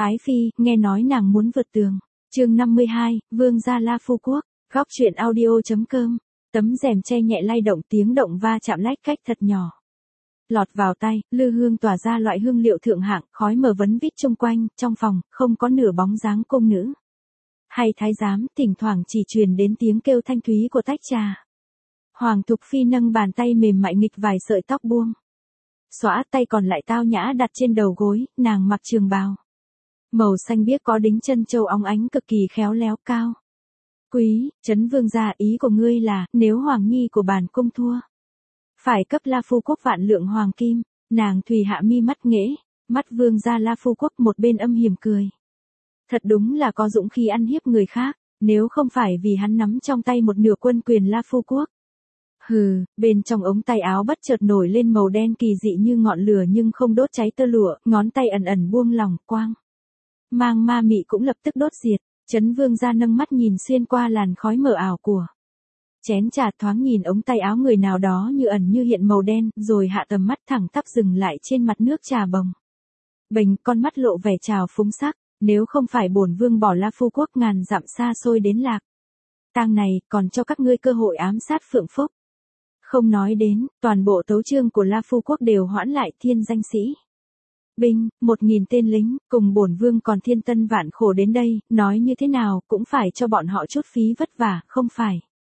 Ái phi, nghe nói nàng muốn vượt tường. Chương 52, Vương gia La Phu Quốc. Góc truyện audio.com. Tấm rèm che nhẹ lay động, tiếng động va chạm lách cách thật nhỏ. Lọt vào tay, lư hương tỏa ra loại hương liệu thượng hạng, khói mờ vấn vít chung quanh, trong phòng, không có nửa bóng dáng cung nữ. Hay thái giám, thỉnh thoảng chỉ truyền đến tiếng kêu thanh thúy của tách trà. Hoàng Thục Phi nâng bàn tay mềm mại nghịch vài sợi tóc buông. Xõa, tay còn lại tao nhã đặt trên đầu gối, nàng mặc trường bào. Màu xanh biếc có đính chân châu óng ánh cực kỳ khéo léo cao. Quý, Trấn Vương gia, ý của ngươi là, nếu Hoàng Nhi của bản cung thua, phải cấp La Phu Quốc vạn lượng hoàng kim. Nàng thùy hạ mi mắt nghễ, mắt Vương gia La Phu Quốc một bên âm hiểm cười. Thật đúng là có dũng khí ăn hiếp người khác, nếu không phải vì hắn nắm trong tay một nửa quân quyền La Phu Quốc. Hừ, bên trong ống tay áo bất chợt nổi lên màu đen kỳ dị như ngọn lửa nhưng không đốt cháy tơ lụa, ngón tay ẩn ẩn buông lỏng, quang mang ma mị cũng lập tức đốt diệt. Trấn Vương gia nâng mắt nhìn xuyên qua làn khói mờ ảo của chén trà, thoáng nhìn ống tay áo người nào đó như ẩn như hiện màu đen, rồi hạ tầm mắt thẳng tắp dừng lại trên mặt nước trà bồng bềnh, con mắt lộ vẻ trào phúng sắc. Nếu không phải bổn vương bỏ La Phu Quốc ngàn dặm xa xôi đến Lạc Tang này, còn cho các ngươi cơ hội ám sát Phượng Phúc. Không nói đến, toàn bộ tấu chương của La Phu Quốc đều hoãn lại, thiên danh sĩ binh, 1000 tên lính, cùng bổn vương còn thiên tân vạn khổ đến đây, nói như thế nào cũng phải cho bọn họ chút phí vất vả, không phải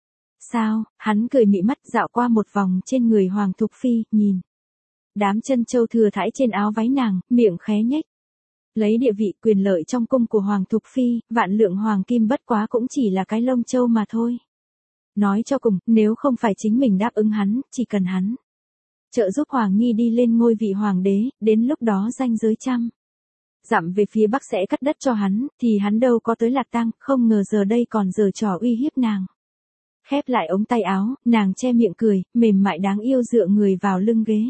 sao? Hắn cười mị mắt dạo qua một vòng trên người Hoàng Thục Phi, nhìn đám chân châu thừa thãi trên áo váy nàng, miệng khé nhếch. Lấy địa vị quyền lợi trong cung của Hoàng Thục Phi, vạn lượng hoàng kim bất quá cũng chỉ là cái lông châu mà thôi. Nói cho cùng, nếu không phải chính mình đáp ứng hắn, chỉ cần hắn trợ giúp Hoàng Nhi đi lên ngôi vị hoàng đế, đến lúc đó ranh giới trăm dặm về phía bắc sẽ cắt đất cho hắn, thì hắn đâu có tới Lạc Tang, không ngờ giờ đây còn giở trò uy hiếp nàng. Khép lại ống tay áo, nàng che miệng cười, mềm mại đáng yêu dựa người vào lưng ghế.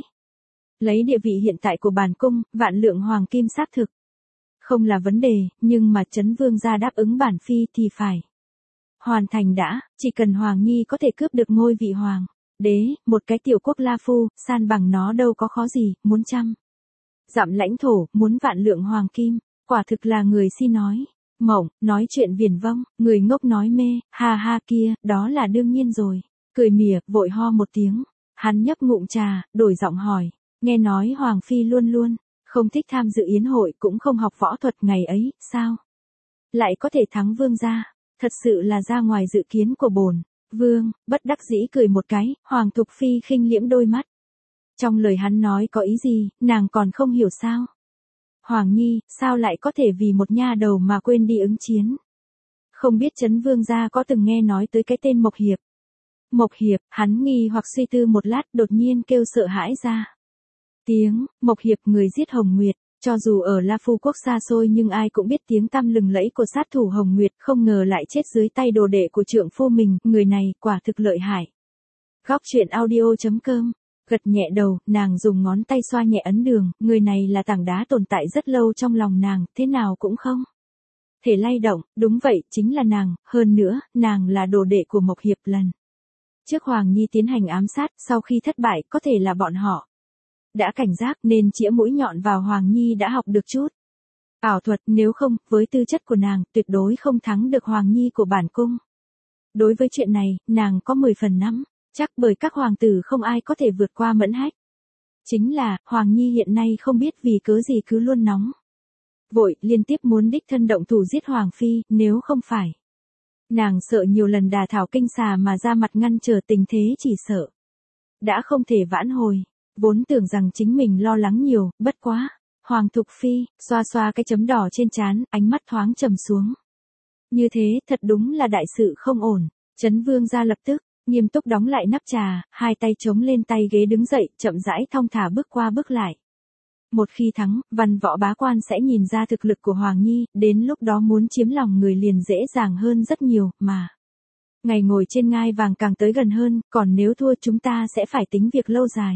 Lấy địa vị hiện tại của bản cung, vạn lượng hoàng kim xác thực không là vấn đề, nhưng mà Trấn Vương gia đáp ứng bản phi thì phải hoàn thành đã, chỉ cần Hoàng Nhi có thể cướp được ngôi vị hoàng đế, một cái tiểu quốc La Phu, san bằng nó đâu có khó gì, muốn trăm dặm lãnh thổ, muốn vạn lượng hoàng kim, quả thực là người si nói mộng, nói chuyện viển vông, người ngốc nói mê, ha ha kia, đó là đương nhiên rồi. Cười mỉa, vội ho một tiếng, hắn nhấp ngụm trà, đổi giọng hỏi, nghe nói Hoàng Phi luôn luôn không thích tham dự yến hội, cũng không học võ thuật, ngày ấy, sao lại có thể thắng vương gia? Thật sự là ra ngoài dự kiến của bổn vương. Bất đắc dĩ cười một cái, Hoàng Thục Phi khinh liễm đôi mắt. Trong lời hắn nói có ý gì, nàng còn không hiểu sao? Hoàng Nhi, sao lại có thể vì một nha đầu mà quên đi ứng chiến? Không biết Trấn Vương gia có từng nghe nói tới cái tên Mộc Hiệp? Mộc Hiệp, hắn nghi hoặc suy tư một lát, đột nhiên kêu sợ hãi ra tiếng. Mộc Hiệp, người giết Hồng Nguyệt. Cho dù ở La Phu Quốc xa xôi nhưng ai cũng biết tiếng tăm lừng lẫy của sát thủ Hồng Nguyệt, không ngờ lại chết dưới tay đồ đệ của trượng phu mình, người này quả thực lợi hại. Góc truyện audio.com. Gật nhẹ đầu, nàng dùng ngón tay xoa nhẹ ấn đường, người này là tảng đá tồn tại rất lâu trong lòng nàng, thế nào cũng không thể lay động. Đúng vậy, chính là nàng, hơn nữa, nàng là đồ đệ của Mộc Hiệp lần trước Hoàng Nhi tiến hành ám sát, sau khi thất bại, có thể là bọn họ đã cảnh giác nên chĩa mũi nhọn vào Hoàng Nhi đã học được chút ảo thuật, nếu không, với tư chất của nàng, tuyệt đối không thắng được Hoàng Nhi của bản cung. Đối với chuyện này, nàng có 10 phần nắm chắc, bởi các hoàng tử không ai có thể vượt qua Mẫn Hách. Chính là, Hoàng Nhi hiện nay không biết vì cớ gì cứ luôn nóng vội, liên tiếp muốn đích thân động thủ giết Hoàng Phi, nếu không phải nàng sợ nhiều lần đà thảo kinh xà mà ra mặt ngăn trở tình thế, chỉ sợ đã không thể vãn hồi. Vốn tưởng rằng chính mình lo lắng nhiều, bất quá. Hoàng Thục Phi, xoa xoa cái chấm đỏ trên trán, ánh mắt thoáng trầm xuống. Như thế, thật đúng là đại sự không ổn. Trấn Vương gia lập tức nghiêm túc đóng lại nắp trà, hai tay chống lên tay ghế đứng dậy, chậm rãi thong thả bước qua bước lại. Một khi thắng, văn võ bá quan sẽ nhìn ra thực lực của Hoàng Nhi, đến lúc đó muốn chiếm lòng người liền dễ dàng hơn rất nhiều, mà ngày ngồi trên ngai vàng càng tới gần hơn, còn nếu thua chúng ta sẽ phải tính việc lâu dài.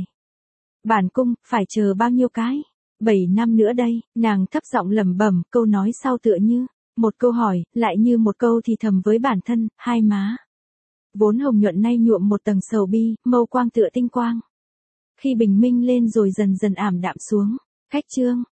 Bản cung, phải chờ bao nhiêu cái? 7 năm nữa đây, nàng thấp giọng lẩm bẩm, câu nói sau tựa như một câu hỏi, lại như một câu thì thầm với bản thân, hai má vốn hồng nhuận nay nhuộm một tầng sầu bi, mâu quang tựa tinh quang. Khi bình minh lên rồi dần dần ảm đạm xuống, khách trương